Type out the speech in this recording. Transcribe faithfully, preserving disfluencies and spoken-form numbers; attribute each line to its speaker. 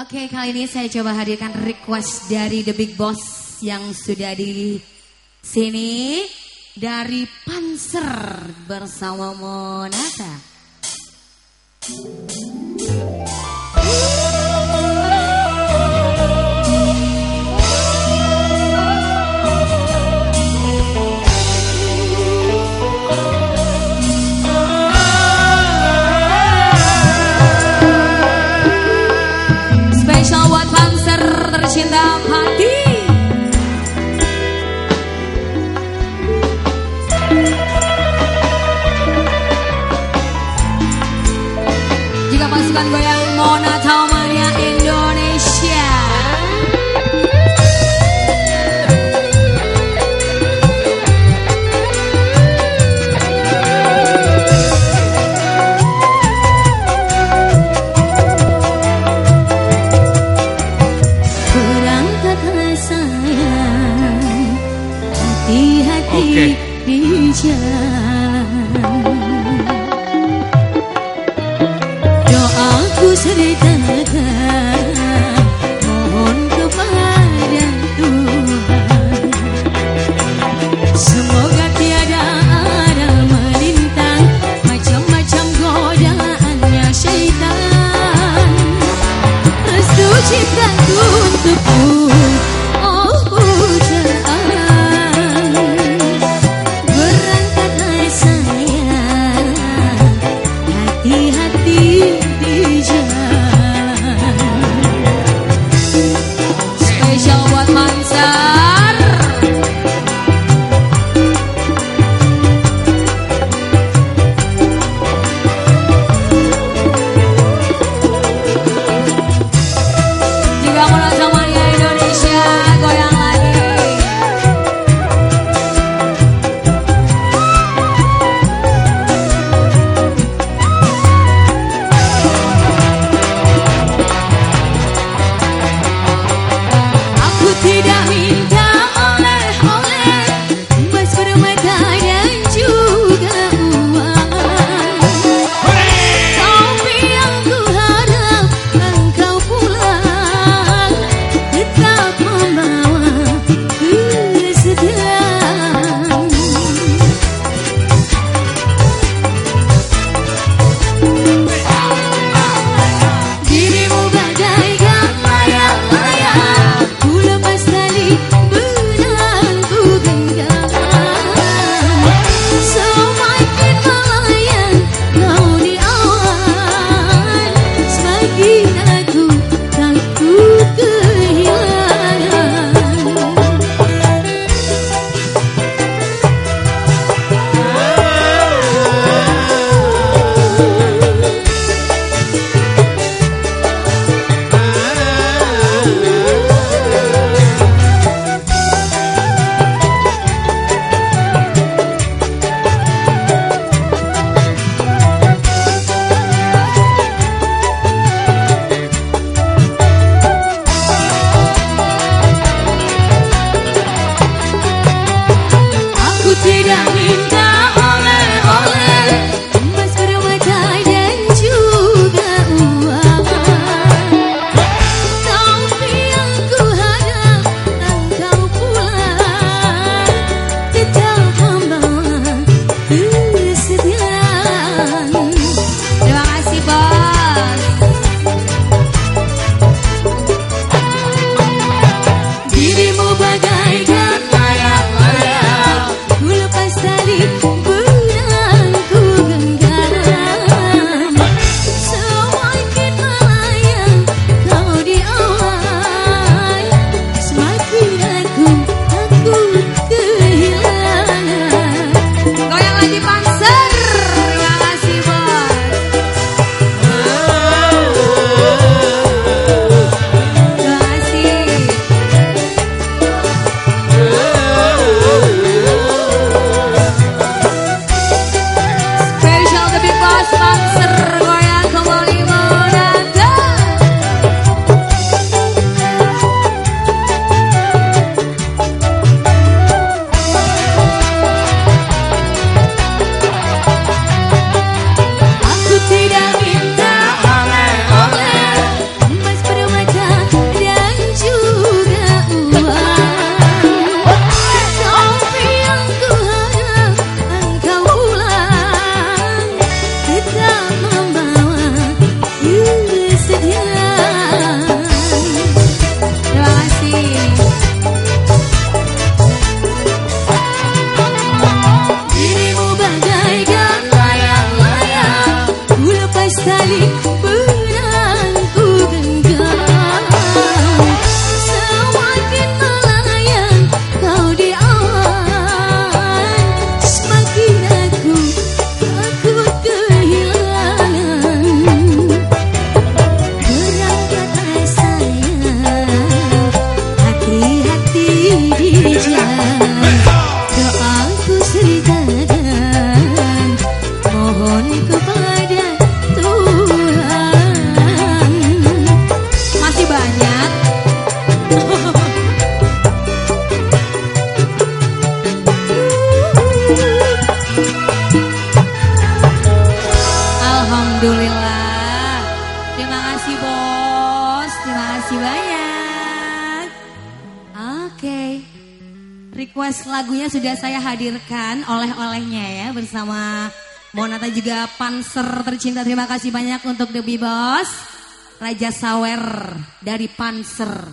Speaker 1: Oke, kali ini saya coba hadirkan request dari The Big Boss yang sudah di sini dari Panser bersama Monata. Spesial buat Panser tercinta hati. Jika pasukan goyang Monata Mania Indonesia.
Speaker 2: Berangkatlah sayang, hati-hati
Speaker 3: okay.
Speaker 2: di jalan. Doaku sertakan, mohon kepada Tuhan, semoga tiada ada melintang macam-macam godaannya syaitan. Restu cintaku untukmu, oh pujaan. Berangkatlah sayang, hati-hati di jalan.
Speaker 1: Spesial buat Panser. Juga Monata Mania Indonesia. kasih banyak. Oke. Request lagunya sudah saya hadirkan, oleh-olehnya ya bersama Monata juga Panser tercinta. Terima kasih banyak untuk The Big Boss Raja Sawer dari Panser.